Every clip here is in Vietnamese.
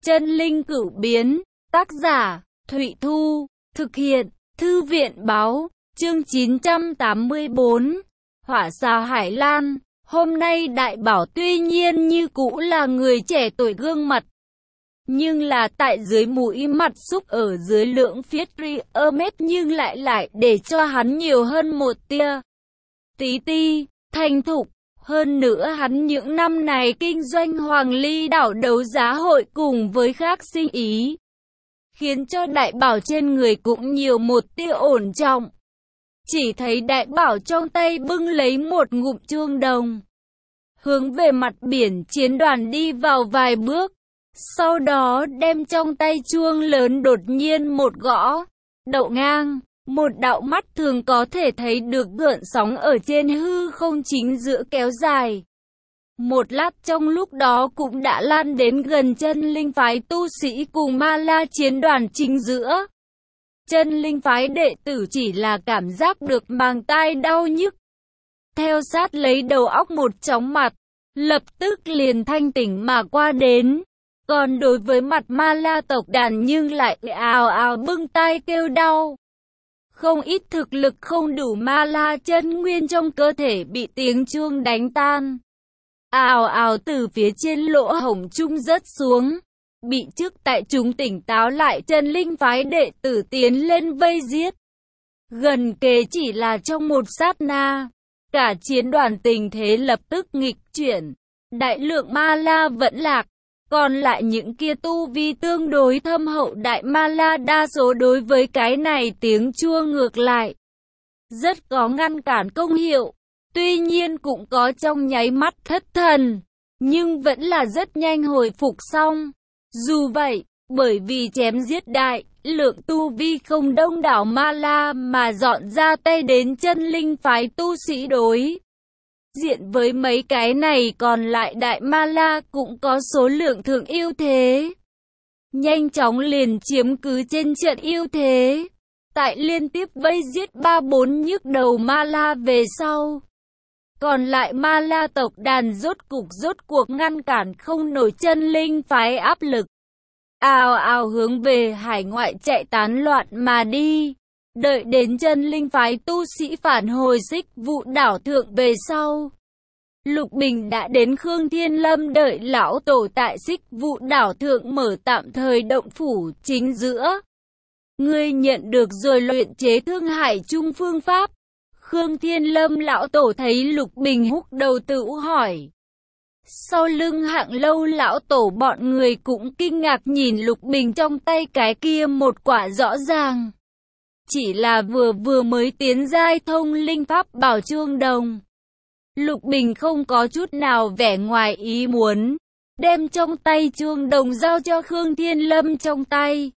Chân linh cửu biến, tác giả, Thụy Thu, thực hiện, Thư viện báo, chương 984, Hỏa xà Hải Lan. Hôm nay Đại Bảo tuy nhiên như cũ là người trẻ tuổi gương mặt, nhưng là tại dưới mũi mặt xúc ở dưới lượng phiết ri ở mép nhưng lại để cho hắn nhiều hơn một tia tí ti, thành thục. Hơn nữa hắn những năm này kinh doanh Hoàng Ly đảo đấu giá hội cùng với khác sinh ý, khiến cho Đại Bảo trên người cũng nhiều một tia ổn trọng. Chỉ thấy Đại Bảo trong tay bưng lấy một ngụm chuông đồng, hướng về mặt biển chiến đoàn đi vào vài bước, sau đó đem trong tay chuông lớn đột nhiên một gõ, đậu ngang. Một đạo mắt thường có thể thấy được gợn sóng ở trên hư không chính giữa kéo dài. Một lát trong lúc đó cũng đã lan đến gần chân linh phái tu sĩ cùng ma la chiến đoàn chính giữa. Chân linh phái đệ tử chỉ là cảm giác được màng tai đau nhức, theo sát lấy đầu óc một chóng mặt, lập tức liền thanh tỉnh mà qua đến. Còn đối với mặt ma la tộc đàn nhưng lại ào ào bưng tai kêu đau. Không ít thực lực không đủ ma la chân nguyên trong cơ thể bị tiếng chuông đánh tan, ào ào từ phía trên lỗ hổng trung rớt xuống. Bị trước tại chúng tỉnh táo lại chân linh phái đệ tử tiến lên vây giết. Gần kề chỉ là trong một sát na, cả chiến đoàn tình thế lập tức nghịch chuyển. Đại lượng ma la vẫn lạc, còn lại những kia tu vi tương đối thâm hậu đại ma la đa số đối với cái này tiếng chuông ngược lại rất có ngăn cản công hiệu. Tuy nhiên cũng có trong nháy mắt thất thần, nhưng vẫn là rất nhanh hồi phục xong. Dù vậy, bởi vì chém giết đại lượng tu vi không đông đảo ma la mà dọn ra tay đến chân linh phái tu sĩ đối diện với mấy cái này còn lại đại ma la cũng có số lượng thượng ưu thế. Nhanh chóng liền chiếm cứ trên trận ưu thế. Tại liên tiếp vây giết 3-4 nhức đầu ma la về sau, còn lại ma la tộc đàn rốt cuộc ngăn cản không nổi chân linh phái áp lực, ào ào hướng về hải ngoại chạy tán loạn mà đi. Đợi đến chân linh phái tu sĩ phản hồi Xích Vụ đảo thượng về sau, Lục Bình đã đến Khương Thiên Lâm đợi lão tổ tại Xích Vụ đảo thượng mở tạm thời động phủ chính giữa. Ngươi nhận được rồi luyện chế Thương Hải Trung phương pháp? Khương Thiên Lâm lão tổ thấy Lục Bình húc đầu tự hỏi. Sau lưng Hạng Lâu lão tổ bọn người cũng kinh ngạc nhìn Lục Bình trong tay cái kia một quả rõ ràng chỉ là vừa mới tiến giai thông linh pháp bảo chuông đồng. Lục Bình không có chút nào vẻ ngoài ý muốn, đem trong tay chuông đồng giao cho Khương Thiên Lâm trong tay.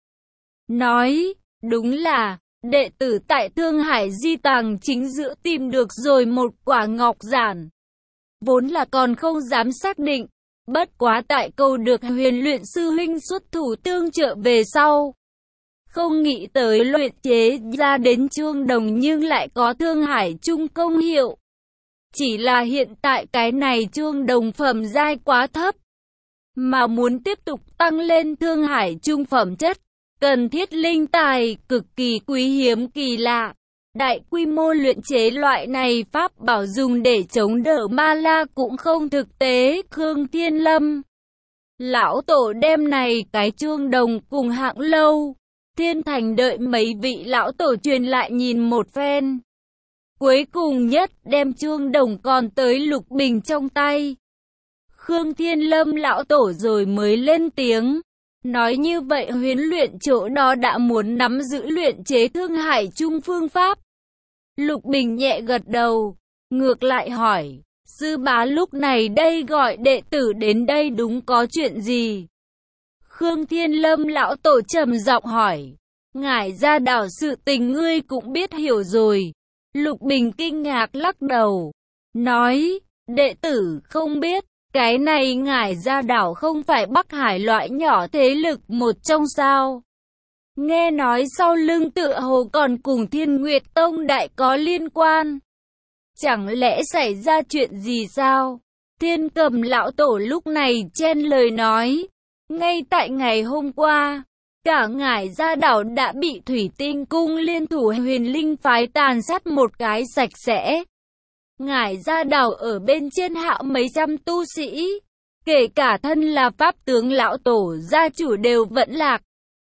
Nói, đúng là, đệ tử tại Thương Hải Di Tàng chính giữa tìm được rồi một quả ngọc giản. Vốn là còn không dám xác định, bất quá tại câu được Huyền luyện sư huynh xuất thủ tương trợ về sau, không nghĩ tới luyện chế ra đến chuông đồng nhưng lại có Thương Hải Trung công hiệu. Chỉ là hiện tại cái này chuông đồng phẩm giai quá thấp, mà muốn tiếp tục tăng lên Thương Hải Trung phẩm chất, cần thiết linh tài cực kỳ quý hiếm kỳ lạ. Đại quy mô luyện chế loại này pháp bảo dùng để chống đỡ ma la cũng không thực tế. Khương Thiên Lâm lão tổ đem này cái chuông đồng cùng Hạng Lâu Thiên Thành đợi mấy vị lão tổ truyền lại nhìn một phen, cuối cùng nhất đem chuông đồng còn tới Lục Bình trong tay. Khương Thiên Lâm lão tổ rồi mới lên tiếng, nói như vậy Huyền luyện chỗ đó đã muốn nắm giữ luyện chế Thương Hải Trung phương pháp. Lục Bình nhẹ gật đầu, ngược lại hỏi, sư bá lúc này đây gọi đệ tử đến đây đúng có chuyện gì? Khương Thiên Lâm lão tổ trầm giọng hỏi, ngải ra đảo sự tình ngươi cũng biết hiểu rồi. Lục Bình kinh ngạc lắc đầu, nói, đệ tử không biết, cái này ngải ra đảo không phải Bắc Hải loại nhỏ thế lực một trong sao? Nghe nói sau lưng tựa hồ còn cùng Thiên Nguyệt Tông đại có liên quan. Chẳng lẽ xảy ra chuyện gì sao? Thiên Cầm lão tổ lúc này chen lời nói, Ngay tại ngày hôm qua, cả Ngải Gia Đảo đã bị Thủy Tinh Cung liên thủ Huyền Linh phái tàn sát một cái sạch sẽ. Ngải Gia Đảo ở bên trên hạ mấy trăm tu sĩ, kể cả thân là pháp tướng lão tổ gia chủ đều vẫn lạc.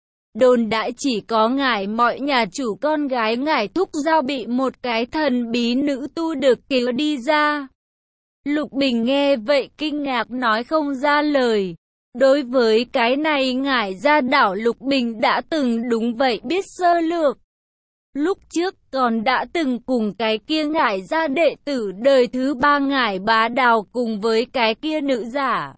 Đồn đại chỉ có Ngải Mọi nhà chủ con gái Ngải Thúc Giao bị một cái thần bí nữ tu được cứu đi ra. Lục Bình nghe vậy kinh ngạc nói không ra lời. Đối với cái này Ngải Gia Đảo Lục Bình đã từng đúng vậy biết sơ lược. Lúc trước còn đã từng cùng cái kia Ngải Gia đệ tử đời thứ 3 Ngải Bá Đào cùng với cái kia nữ giả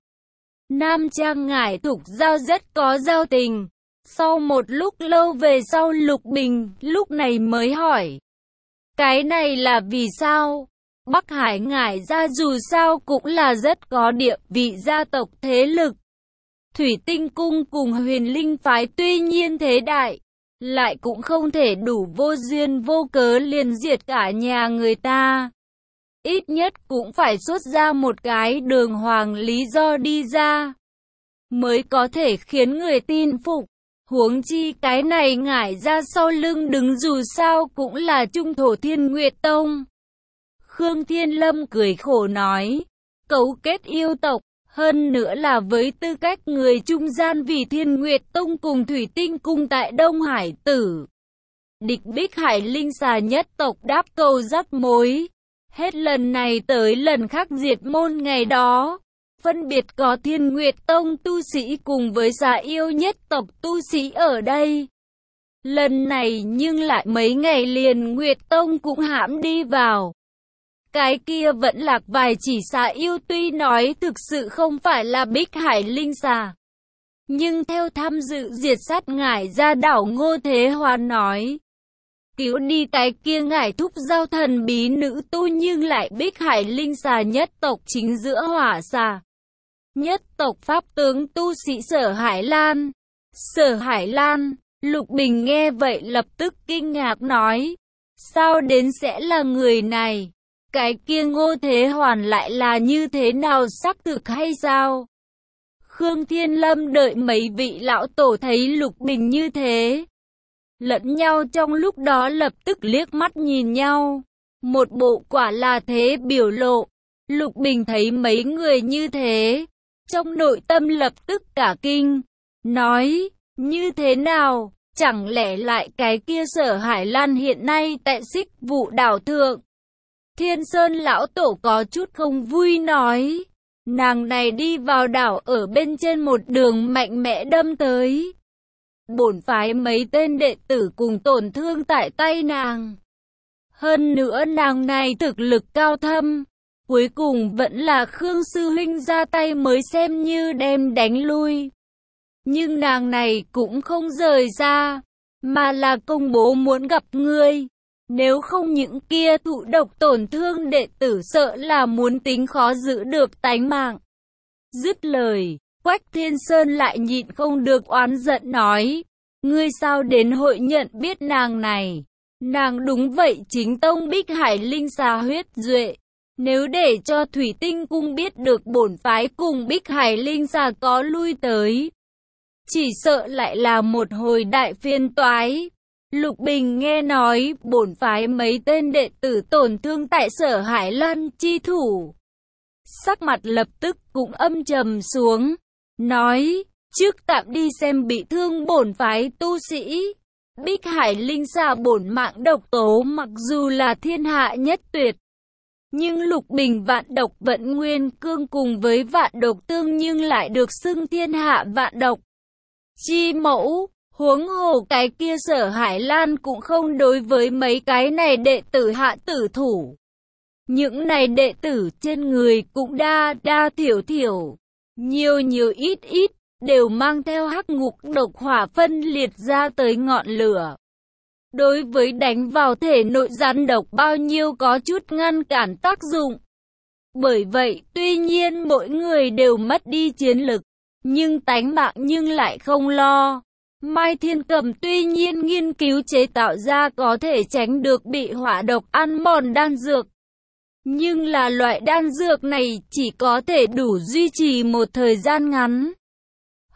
nam trang Ngải Thục Giao rất có giao tình. Sau một lúc lâu về sau Lục Bình lúc này mới hỏi. Cái này là vì sao? Bắc Hải Ngải Gia dù sao cũng là rất có địa vị gia tộc thế lực. Thủy Tinh Cung cùng Huyền Linh phái tuy nhiên thế đại, lại cũng không thể đủ vô duyên vô cớ liền diệt cả nhà người ta. Ít nhất cũng phải xuất ra một cái đường hoàng lý do đi ra, mới có thể khiến người tin phục. Huống chi cái này Ngải Gia sau lưng đứng dù sao cũng là Trung Thổ Thiên Nguyệt Tông. Khương Thiên Lâm cười khổ nói, cấu kết yêu tộc, hơn nữa là với tư cách người trung gian vì Thiên Nguyệt Tông cùng Thủy Tinh Cung tại Đông Hải tử. Địch Bích Hải Linh Xà nhất tộc đáp câu rắc mối. Hết lần này tới lần khác diệt môn ngày đó. Phân biệt có Thiên Nguyệt Tông tu sĩ cùng với Xà Yêu nhất tộc tu sĩ ở đây. Lần này nhưng lại mấy ngày liền Nguyệt Tông cũng hãm đi vào. Cái kia vẫn lạc vài chỉ Xà Yêu tuy nói thực sự không phải là Bích Hải Linh Xà. Nhưng theo tham dự diệt sát Ngải Gia Đảo Ngô Thế Hoan nói. Cứu đi cái kia Ngải Thúc Giao thần bí nữ tu nhưng lại Bích Hải Linh Xà nhất tộc chính giữa Hỏa Xà. Nhất tộc pháp tướng tu sĩ Sở Hải Lan. Sở Hải Lan, Lục Bình nghe vậy lập tức kinh ngạc nói. Sao đến sẽ là người này? Cái kia Ngô Thế Hoàn lại là như thế nào xác thực hay sao? Khương Thiên Lâm đợi mấy vị lão tổ thấy Lục Bình như thế. Lẫn nhau trong lúc đó lập tức liếc mắt nhìn nhau. Một bộ quả là thế biểu lộ. Lục Bình thấy mấy người như thế. Trong nội tâm lập tức cả kinh. Nói, như thế nào? Chẳng lẽ lại cái kia Sở Hải Lan hiện nay tại Xích Vụ Đảo Thượng? Thiên Sơn lão tổ có chút không vui nói. Nàng này đi vào đảo ở bên trên một đường mạnh mẽ đâm tới. Bổn phái mấy tên đệ tử cùng tổn thương tại tay nàng. Hơn nữa nàng này thực lực cao thâm. Cuối cùng vẫn là Khương Sư Huynh ra tay mới xem như đem đánh lui. Nhưng nàng này cũng không rời ra, mà là công bố muốn gặp ngươi. Nếu không những kia thụ độc tổn thương đệ tử sợ là muốn tính khó giữ được tánh mạng. Dứt lời, Quách Thiên Sơn lại nhịn không được oán giận nói. Ngươi sao đến hội nhận biết nàng này? Nàng đúng vậy chính tông Bích Hải Linh Xà huyết duệ. Nếu để cho Thủy Tinh Cung biết được bổn phái cùng Bích Hải Linh Xà có lui tới, chỉ sợ lại là một hồi đại phiên toái. Lục Bình nghe nói bổn phái mấy tên đệ tử tổn thương tại Sở Hải Lan chi thủ. Sắc mặt lập tức cũng âm trầm xuống, nói, trước tạm đi xem bị thương bổn phái tu sĩ. Bích Hải Linh Xà bổn mạng độc tố mặc dù là thiên hạ nhất tuyệt, nhưng Lục Bình vạn độc vẫn nguyên cương cùng với vạn độc tương nhưng lại được xưng thiên hạ vạn độc chi mẫu. Huống hồ cái kia Sở Hải Lan cũng không đối với mấy cái này đệ tử hạ tử thủ. Những này đệ tử trên người cũng đa thiểu, nhiều ít, đều mang theo hắc ngục độc hỏa phân liệt ra tới ngọn lửa. Đối với đánh vào thể nội rắn độc bao nhiêu có chút ngăn cản tác dụng. Bởi vậy, tuy nhiên mỗi người đều mất đi chiến lực, nhưng tánh mạng nhưng lại không lo. Mai Thiên Cầm tuy nhiên nghiên cứu chế tạo ra có thể tránh được bị hỏa độc ăn mòn đan dược. Nhưng là loại đan dược này chỉ có thể đủ duy trì một thời gian ngắn.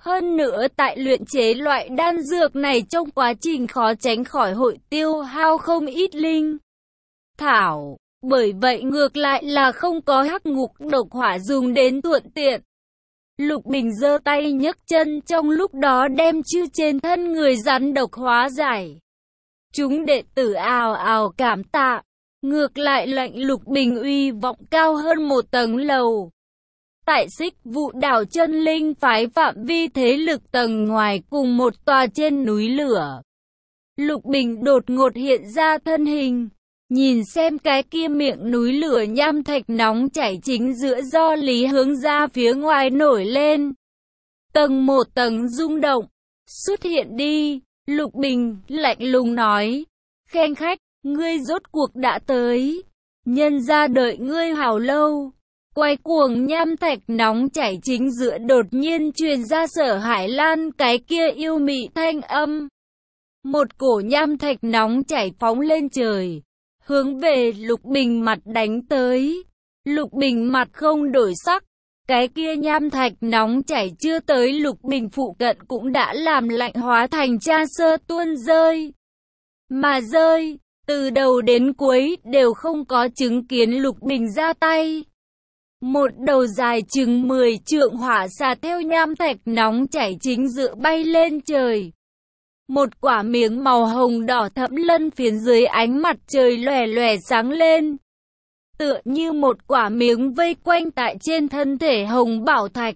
Hơn nữa tại luyện chế loại đan dược này trong quá trình khó tránh khỏi hội tiêu hao không ít linh thảo. Bởi vậy ngược lại là không có hắc ngục độc hỏa dùng đến thuận tiện. Lục Bình giơ tay nhấc chân trong lúc đó đem chư trên thân người rắn độc hóa giải. Chúng đệ tử ào ào cảm tạ. Ngược lại lệnh Lục Bình uy vọng cao hơn một tầng lầu. Tại Xích Vụ đảo chân linh phái phạm vi thế lực tầng ngoài cùng một tòa trên núi lửa. Lục Bình đột ngột hiện ra thân hình. Nhìn xem cái kia miệng núi lửa nham thạch nóng chảy chính giữa do lý hướng ra phía ngoài nổi lên. Tầng một tầng rung động. Xuất hiện đi, Lục Bình lạnh lùng nói. Khen khách, ngươi rốt cuộc đã tới. Nhân ra đợi ngươi hào lâu. Quay cuồng nham thạch nóng chảy chính giữa đột nhiên truyền ra Sở Hải Lan cái kia yêu mị thanh âm. Một cổ nham thạch nóng chảy phóng lên trời. Hướng về Lục Bình mặt đánh tới. Lục Bình mặt không đổi sắc. Cái kia nham thạch nóng chảy chưa tới Lục Bình phụ cận cũng đã làm lạnh hóa thành cha sơ tuôn rơi. Mà rơi, từ đầu đến cuối đều không có chứng kiến Lục Bình ra tay. Một đầu dài chừng 10 trượng hỏa xà theo nham thạch nóng chảy chính giữa bay lên trời. Một quả miếng màu hồng đỏ thẫm lân phiến dưới ánh mặt trời lòe lòe sáng lên. Tựa như một quả miếng vây quanh tại trên thân thể hồng bảo thạch.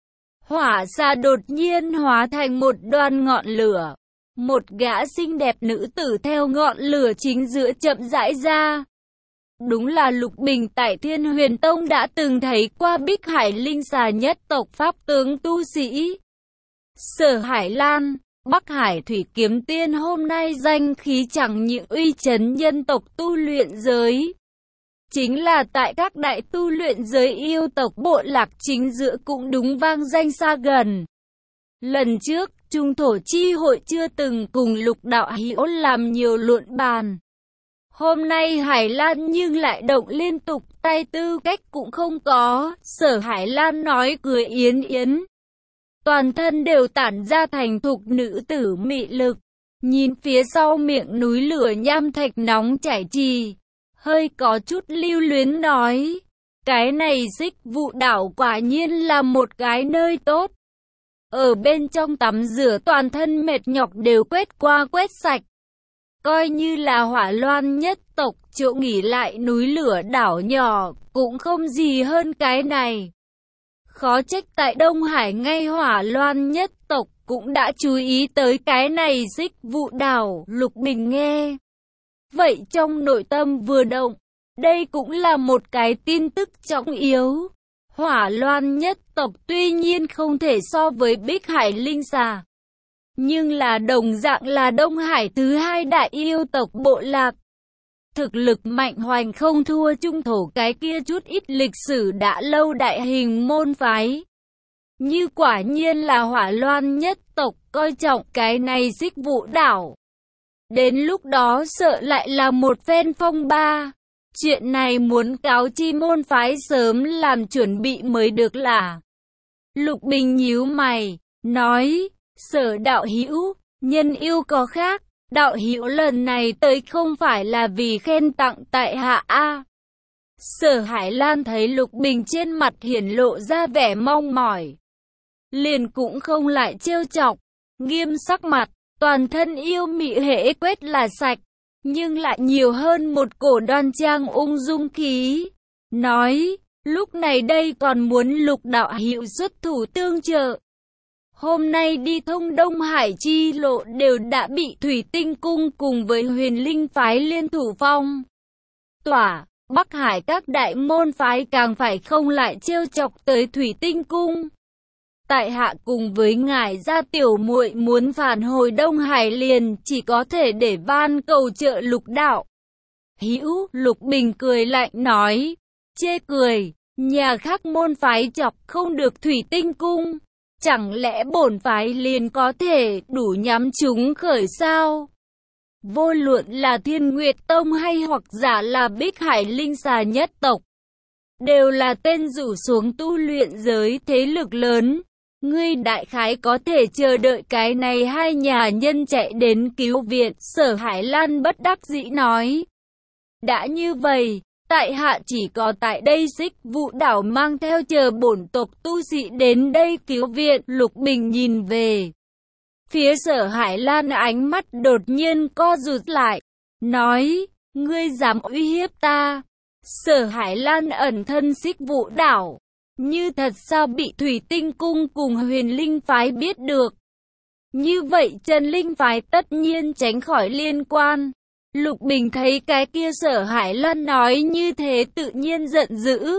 Hỏa xà đột nhiên hóa thành một đoàn ngọn lửa. Một gã xinh đẹp nữ tử theo ngọn lửa chính giữa chậm rãi ra. Đúng là Lục Bình tại Thiên Huyền Tông đã từng thấy qua Bích Hải Linh xà nhất tộc pháp tướng tu sĩ. Sở Hải Lan, Bắc Hải Thủy Kiếm Tiên hôm nay danh khí chẳng những uy chấn nhân tộc tu luyện giới. Chính là tại các đại tu luyện giới yêu tộc bộ lạc chính giữa cũng đúng vang danh xa gần. Lần trước, Trung Thổ Chi Hội chưa từng cùng Lục Đạo Hữu làm nhiều luận bàn. Hôm nay Hải Lan nhưng lại động liên tục, tay tư cách cũng không có. Sở Hải Lan nói cười yến yến. Toàn thân đều tản ra thành thục nữ tử mị lực. Nhìn phía sau miệng núi lửa nham thạch nóng chảy trì. Hơi có chút lưu luyến nói. Cái này Xích Vụ đảo quả nhiên là một cái nơi tốt. Ở bên trong tắm rửa toàn thân mệt nhọc đều quét qua quét sạch. Coi như là Hỏa Loan nhất tộc chỗ nghỉ lại núi lửa đảo nhỏ, cũng không gì hơn cái này. Khó trách tại Đông Hải ngay Hỏa Loan nhất tộc cũng đã chú ý tới cái này Xích Vụ đảo. Lục Bình nghe vậy trong nội tâm vừa động, đây cũng là một cái tin tức trọng yếu. Hỏa Loan nhất tộc tuy nhiên không thể so với Bích Hải Linh xà, nhưng là đồng dạng là Đông Hải thứ hai đại yêu tộc bộ lạc. Thực lực mạnh hoành không thua Trung Thổ cái kia chút ít lịch sử đã lâu đại hình môn phái. Như quả nhiên là Hỏa Loan nhất tộc coi trọng cái này Xích Vụ đảo. Đến lúc đó sợ lại là một phen phong ba. Chuyện này muốn cáo chi môn phái sớm làm chuẩn bị mới được là. Lục Bình nhíu mày, nói, Sở đạo hữu, nhân yêu có khác, đạo hữu lần này tới không phải là vì khen tặng tại hạ a. Sở Hải Lan thấy Lục Bình trên mặt hiển lộ ra vẻ mong mỏi. Liền cũng không lại trêu chọc, nghiêm sắc mặt, toàn thân yêu mị hễ quét là sạch. Nhưng lại nhiều hơn một cổ đoan trang ung dung khí. Nói, lúc này đây còn muốn Lục đạo hữu xuất thủ tương trợ. Hôm nay đi thông Đông Hải chi lộ đều đã bị Thủy Tinh Cung cùng với Huyền Linh phái liên thủ phong tỏa. Bắc Hải các đại môn phái càng phải không lại trêu chọc tới Thủy Tinh Cung. Tại hạ cùng với ngài gia tiểu muội muốn phản hồi Đông Hải liền chỉ có thể để van cầu trợ Lục đạo hữu. Lục Bình cười lạnh nói, chê cười, nhà khác môn phái chọc không được Thủy Tinh Cung, chẳng lẽ bổn phái liền có thể đủ nhắm chúng khởi sao? Vô luận là Thiên Nguyệt Tông hay hoặc giả là Bích Hải Linh xà nhất tộc, đều là tên rủ xuống tu luyện giới thế lực lớn. Ngươi đại khái có thể chờ đợi cái này hai nhà nhân chạy đến cứu viện, Sở Hải Lan bất đắc dĩ nói. Đã như vậy, tại hạ chỉ có tại đây Xích Vũ đảo mang theo chờ bổn tộc tu sĩ đến đây cứu viện. Lục Bình nhìn về phía Sở Hải Lan, ánh mắt đột nhiên co rụt lại, nói, ngươi dám uy hiếp ta? Sở Hải Lan ẩn thân Xích Vũ đảo, như thật sao bị Thủy Tinh Cung cùng Huyền Linh Phái biết được? Như vậy Chân Linh Phái tất nhiên tránh khỏi liên quan. Lục Bình thấy cái kia Sở Hải Lan nói như thế tự nhiên giận dữ.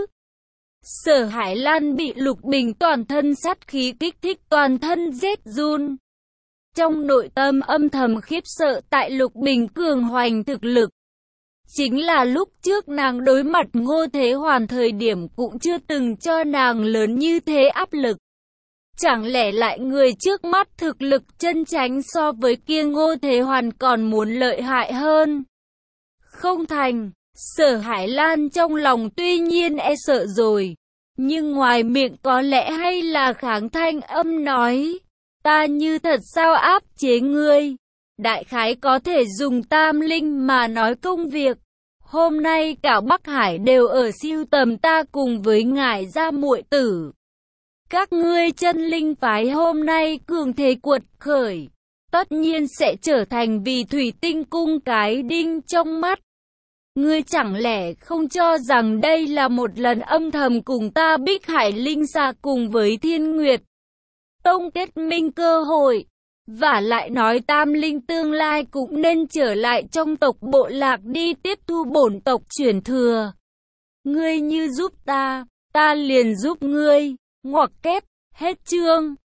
Sở Hải Lan bị Lục Bình toàn thân sát khí kích thích, toàn thân rét run. Trong nội tâm âm thầm khiếp sợ tại Lục Bình cường hoành thực lực. Chính là lúc trước nàng đối mặt Ngô Thế Hoàn thời điểm cũng chưa từng cho nàng lớn như thế áp lực. Chẳng lẽ lại người trước mắt thực lực chân chánh so với kia Ngô Thế Hoàn còn muốn lợi hại hơn? Không thành, Sở Hải Lan trong lòng tuy nhiên e sợ rồi, nhưng ngoài miệng có lẽ hay là kháng thanh âm nói, ta như thật sao áp chế ngươi? Đại khái có thể dùng tam linh mà nói công việc. Hôm nay cả Bắc Hải đều ở siêu tầm ta cùng với ngài gia muội tử. Các ngươi Chân Linh Phái hôm nay cường thế cuột khởi, tất nhiên sẽ trở thành vì Thủy Tinh Cung cái đinh trong mắt. Ngươi chẳng lẽ không cho rằng đây là một lần âm thầm cùng ta Bích Hải Linh Xà cùng với Thiên Nguyệt Tông kết minh cơ hội? Và lại nói tam linh tương lai cũng nên trở lại trong tộc bộ lạc đi tiếp thu bổn tộc truyền thừa. Ngươi như giúp ta, ta liền giúp ngươi. Ngoặc kép, hết chương.